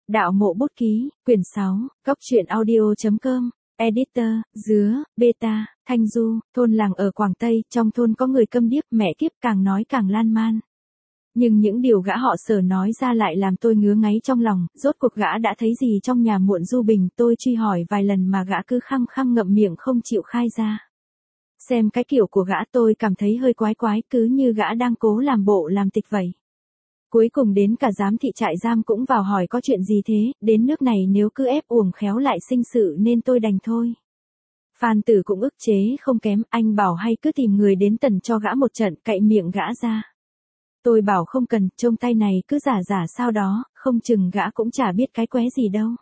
Đạo mộ bút ký, quyển 6, Góc truyện audio.com, Editor, Dứa, Beta, Thanh Du, thôn làng ở Quảng Tây, trong thôn có người câm điếc, mẹ kiếp càng nói càng lan man. Nhưng những điều gã họ Sở nói ra lại làm tôi ngứa ngáy trong lòng, rốt cuộc gã đã thấy gì trong nhà muộn Du Bình, tôi truy hỏi vài lần mà gã cứ khăng khăng ngậm miệng không chịu khai ra. Xem cái kiểu của gã tôi cảm thấy hơi quái quái, cứ như gã đang cố làm bộ làm tịch vậy. Cuối cùng đến cả giám thị trại giam cũng vào hỏi có chuyện gì thế, đến nước này nếu cứ ép uổng khéo lại sinh sự nên tôi đành thôi. Phan Tử cũng ức chế không kém, anh bảo hay cứ tìm người đến tần cho gã một trận, cạy miệng gã ra. Tôi bảo không cần, trông tay này cứ giả giả sao đó, không chừng gã cũng chả biết cái qué gì đâu.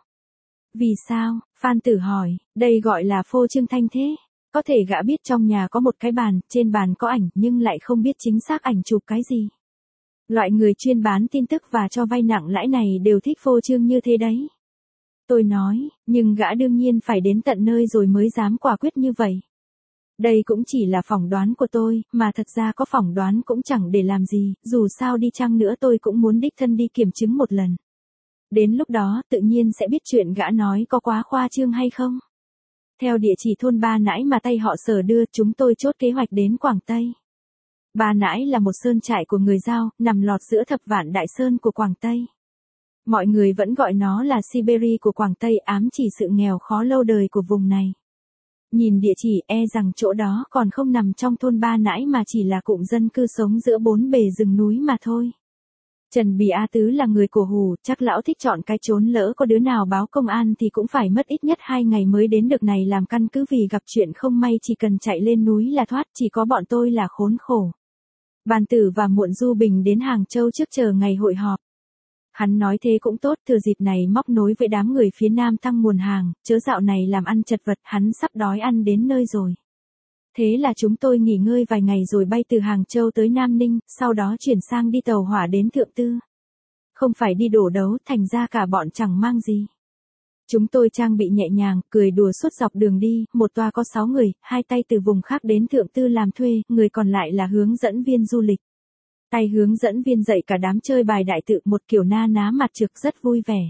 Vì sao? Phan Tử hỏi, đây gọi là phô trương thanh thế. Có thể gã biết trong nhà có một cái bàn, trên bàn có ảnh nhưng lại không biết chính xác ảnh chụp cái gì. Loại người chuyên bán tin tức và cho vay nặng lãi này đều thích phô trương như thế đấy. Tôi nói, nhưng gã đương nhiên phải đến tận nơi rồi mới dám quả quyết như vậy. Đây cũng chỉ là phỏng đoán của tôi, mà thật ra có phỏng đoán cũng chẳng để làm gì, dù sao đi chăng nữa tôi cũng muốn đích thân đi kiểm chứng một lần. Đến lúc đó tự nhiên sẽ biết chuyện gã nói có quá khoa trương hay không. Theo địa chỉ thôn Ba Nãi mà tay họ Sở đưa, chúng tôi chốt kế hoạch đến Quảng Tây. Ba Nãi là một sơn trại của người Dao, nằm lọt giữa thập vạn đại sơn của Quảng Tây. Mọi người vẫn gọi nó là Siberia của Quảng Tây, ám chỉ sự nghèo khó lâu đời của vùng này. Nhìn địa chỉ rằng chỗ đó còn không nằm trong thôn Ba Nãi mà chỉ là cụm dân cư sống giữa bốn bề rừng núi mà thôi. Trần Bì A Tứ là người cổ hủ, chắc lão thích chọn cái chốn lỡ có đứa nào báo công an thì cũng phải mất ít nhất 2 ngày mới đến được này làm căn cứ vì gặp chuyện không may chỉ cần chạy lên núi là thoát, chỉ có bọn tôi là khốn khổ. Bàn Tử và muộn Du Bình đến Hàng Châu trước chờ ngày hội họp. Hắn nói thế cũng tốt, thừa dịp này móc nối với đám người phía Nam tăng nguồn hàng, chớ dạo này làm ăn chật vật, hắn sắp đói ăn đến nơi rồi. Thế là chúng tôi nghỉ ngơi vài ngày rồi bay từ Hàng Châu tới Nam Ninh, sau đó chuyển sang đi tàu hỏa đến Thượng Tư. Không phải đi đổ đấu, thành ra cả bọn chẳng mang gì. Chúng tôi trang bị nhẹ nhàng, cười đùa suốt dọc đường đi, một toa có 6 người, 2 tay từ vùng khác đến Thượng Tư làm thuê, người còn lại là hướng dẫn viên du lịch. Tay hướng dẫn viên dạy cả đám chơi bài đại tự một kiểu na ná mặt trực rất vui vẻ.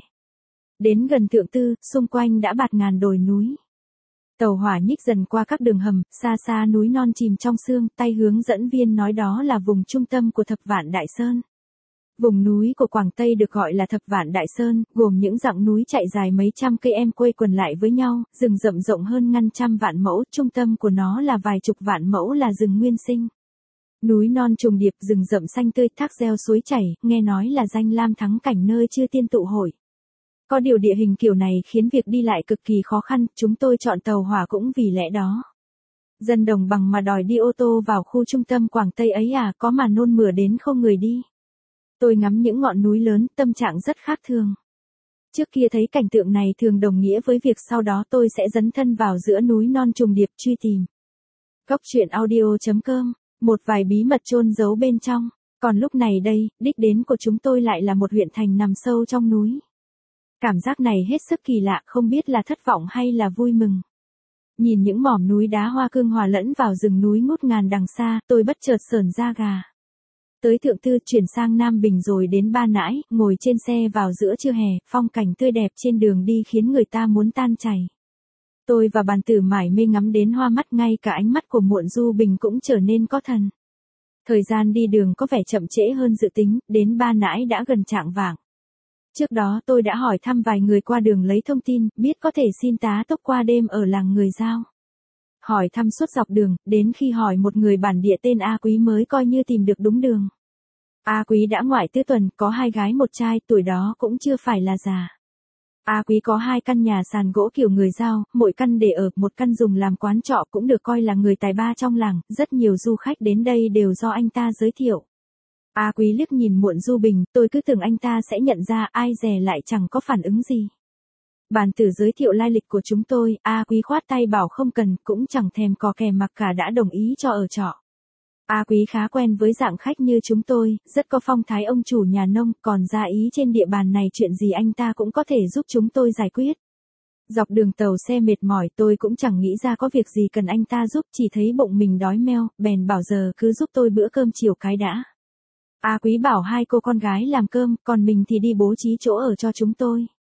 Đến gần Thượng Tư, xung quanh đã bạt ngàn đồi núi. Tàu hỏa nhích dần qua các đường hầm, xa xa núi non chìm trong sương, tay hướng dẫn viên nói đó là vùng trung tâm của thập vạn đại sơn. Vùng núi của Quảng Tây được gọi là thập vạn đại sơn, gồm những dặng núi chạy dài mấy trăm cây quây quần lại với nhau, rừng rậm rộng hơn ngàn trăm vạn mẫu, trung tâm của nó là vài chục vạn mẫu là rừng nguyên sinh. Núi non trùng điệp, rừng rậm xanh tươi, thác reo suối chảy, nghe nói là danh lam thắng cảnh nơi chư tiên tụ hội. Có điều địa hình kiểu này khiến việc đi lại cực kỳ khó khăn, chúng tôi chọn tàu hỏa cũng vì lẽ đó. Dân đồng bằng mà đòi đi ô tô vào khu trung tâm Quảng Tây ấy có mà nôn mửa đến không người đi. Tôi ngắm những ngọn núi lớn, tâm trạng rất khác thường. Trước kia thấy cảnh tượng này thường đồng nghĩa với việc sau đó tôi sẽ dấn thân vào giữa núi non trùng điệp truy tìm. Góc truyện audio.com, một vài bí mật chôn giấu bên trong. Còn lúc này đây, đích đến của chúng tôi lại là một huyện thành nằm sâu trong núi. Cảm giác này hết sức kỳ lạ, không biết là thất vọng hay là vui mừng. Nhìn những mỏm núi đá hoa cương hòa lẫn vào rừng núi ngút ngàn đằng xa, tôi bất chợt sởn da gà. Tới Thượng Tư chuyển sang Nam Bình rồi đến Ba Nãi, ngồi trên xe vào giữa trưa hè, phong cảnh tươi đẹp trên đường đi khiến người ta muốn tan chảy. Tôi và Bàn Tử mải mê ngắm đến hoa mắt, ngay cả ánh mắt của muộn Du Bình cũng trở nên có thần. Thời gian đi đường có vẻ chậm trễ hơn dự tính, đến Ba Nãi đã gần chạng vạng. Trước đó tôi đã hỏi thăm vài người qua đường lấy thông tin, biết có thể xin tá túc qua đêm ở làng người Dao. Hỏi thăm suốt dọc đường, đến khi hỏi một người bản địa tên A Quý mới coi như tìm được đúng đường. A Quý đã ngoại tứ tuần, có 2 gái 1 trai, tuổi đó cũng chưa phải là già. A Quý có 2 căn nhà sàn gỗ kiểu người Dao, mỗi căn để ở, một căn dùng làm quán trọ, cũng được coi là người tài ba trong làng, rất nhiều du khách đến đây đều do anh ta giới thiệu. A Quý liếc nhìn muộn Du Bình, tôi cứ tưởng anh ta sẽ nhận ra, ai dè lại chẳng có phản ứng gì. Bàn Tử giới thiệu lai lịch của chúng tôi, A Quý khoát tay bảo không cần, cũng chẳng thèm cò kè mặc cả đã đồng ý cho ở trọ. A Quý khá quen với dạng khách như chúng tôi, rất có phong thái ông chủ nhà nông, còn ra ý trên địa bàn này chuyện gì anh ta cũng có thể giúp chúng tôi giải quyết. Dọc đường tàu xe mệt mỏi tôi cũng chẳng nghĩ ra có việc gì cần anh ta giúp, chỉ thấy bụng mình đói meo, bèn bảo giờ cứ giúp tôi bữa cơm chiều cái đã. A Quý bảo 2 cô con gái làm cơm, còn mình thì đi bố trí chỗ ở cho chúng tôi.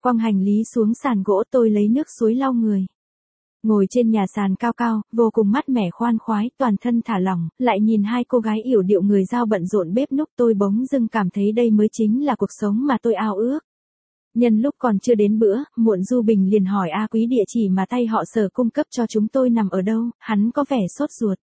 Quăng hành lý xuống sàn gỗ tôi lấy nước suối lau người. Ngồi trên nhà sàn cao cao, vô cùng mát mẻ khoan khoái, toàn thân thả lỏng, lại nhìn hai cô gái yểu điệu người giao bận rộn bếp núc tôi bỗng dưng cảm thấy đây mới chính là cuộc sống mà tôi ao ước. Nhân lúc còn chưa đến bữa, Muộn Du Bình liền hỏi A Quý địa chỉ mà tay họ Sở cung cấp cho chúng tôi nằm ở đâu, hắn có vẻ sốt ruột.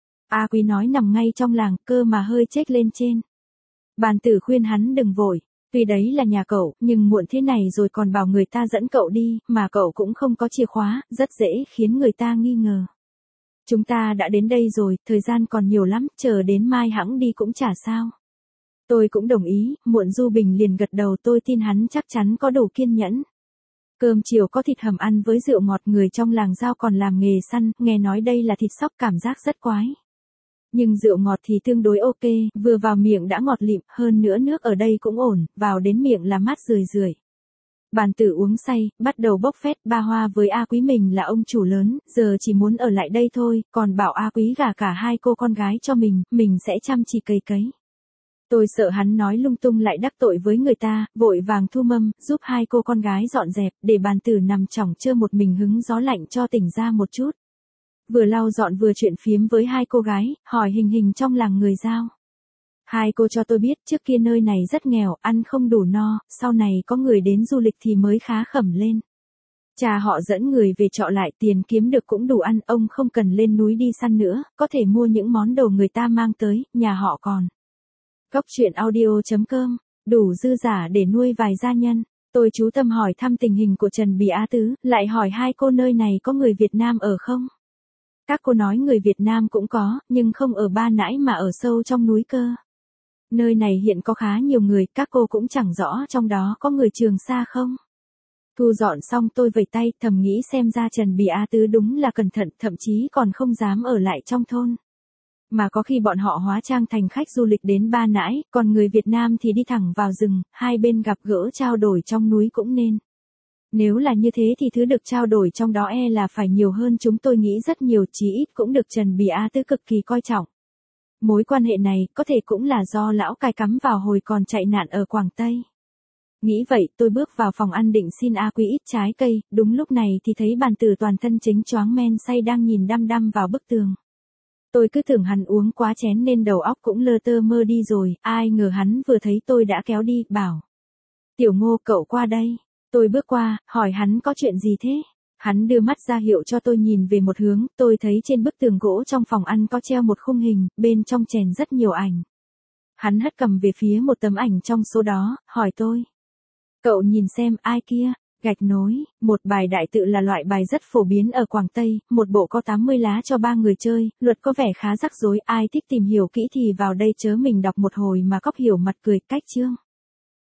A Quý nói nằm ngay trong làng, cơ mà hơi chếch lên trên. Bàn tử khuyên hắn đừng vội, tuy đấy là nhà cậu, nhưng muộn thế này rồi còn bảo người ta dẫn cậu đi, mà cậu cũng không có chìa khóa, rất dễ khiến người ta nghi ngờ. Chúng ta đã đến đây rồi, thời gian còn nhiều lắm, chờ đến mai hẵng đi cũng chả sao. Tôi cũng đồng ý, Muộn Du Bình liền gật đầu, tôi tin hắn chắc chắn có đủ kiên nhẫn. Cơm chiều có thịt hầm ăn với rượu ngọt, người trong làng giao còn làm nghề săn, nghe nói đây là thịt sóc cảm giác rất quái. Nhưng rượu ngọt thì tương đối ok, vừa vào miệng đã ngọt lịm, hơn nữa nước ở đây cũng ổn, vào đến miệng là mát rười rượi. Bàn tử uống say, bắt đầu bốc phét, ba hoa với A Quý mình là ông chủ lớn, giờ chỉ muốn ở lại đây thôi, còn bảo A Quý gả cả hai cô con gái cho mình sẽ chăm chỉ cày cấy. Tôi sợ hắn nói lung tung lại đắc tội với người ta, vội vàng thu mâm, giúp hai cô con gái dọn dẹp, để bàn tử nằm chỏng chơ một mình hứng gió lạnh cho tỉnh ra một chút. Vừa lau dọn vừa chuyện phiếm với hai cô gái, hỏi hình hình trong làng người Dao. Hai cô cho tôi biết trước kia nơi này rất nghèo, ăn không đủ no, sau này có người đến du lịch thì mới khá khẩm lên. Cha họ dẫn người về trọ lại, tiền kiếm được cũng đủ ăn, ông không cần lên núi đi săn nữa, có thể mua những món đồ người ta mang tới, nhà họ còn. Cốc truyện audio.com, đủ dư giả để nuôi vài gia nhân. Tôi chú tâm hỏi thăm tình hình của Trần Bì Á Tứ, lại hỏi hai cô nơi này có người Việt Nam ở không? Các cô nói người Việt Nam cũng có, nhưng không ở Ba Nãi mà ở sâu trong núi cơ. Nơi này hiện có khá nhiều người, các cô cũng chẳng rõ trong đó có người Trường Sa không. Thu dọn xong tôi vẫy tay, thầm nghĩ xem ra Trần Bì Á Tứ đúng là cẩn thận, thậm chí còn không dám ở lại trong thôn. Mà có khi bọn họ hóa trang thành khách du lịch đến Ba Nãi, còn người Việt Nam thì đi thẳng vào rừng, hai bên gặp gỡ trao đổi trong núi cũng nên. Nếu là như thế thì thứ được trao đổi trong đó là phải nhiều hơn chúng tôi nghĩ rất nhiều, chí ít cũng được Trần Bì Á Tứ cực kỳ coi trọng. Mối quan hệ này có thể cũng là do lão cài cắm vào hồi còn chạy nạn ở Quảng Tây. Nghĩ vậy tôi bước vào phòng ăn định xin A Quý ít trái cây, đúng lúc này thì thấy bàn tử toàn thân chính choáng men say đang nhìn đăm đăm vào bức tường. Tôi cứ tưởng hắn uống quá chén nên đầu óc cũng lơ tơ mơ đi rồi, ai ngờ hắn vừa thấy tôi đã kéo đi, bảo. Tiểu Ngô cậu qua đây. Tôi bước qua, hỏi hắn có chuyện gì thế? Hắn đưa mắt ra hiệu cho tôi nhìn về một hướng, tôi thấy trên bức tường gỗ trong phòng ăn có treo một khung hình, bên trong chèn rất nhiều ảnh. Hắn hất cầm về phía một tấm ảnh trong số đó, hỏi tôi. Cậu nhìn xem ai kia? Gạch nối, một bài đại tự là loại bài rất phổ biến ở Quảng Tây, một bộ có 80 lá cho 3 người chơi, luật có vẻ khá rắc rối, ai thích tìm hiểu kỹ thì vào đây chớ mình đọc một hồi mà cóc hiểu mặt cười, cách chương.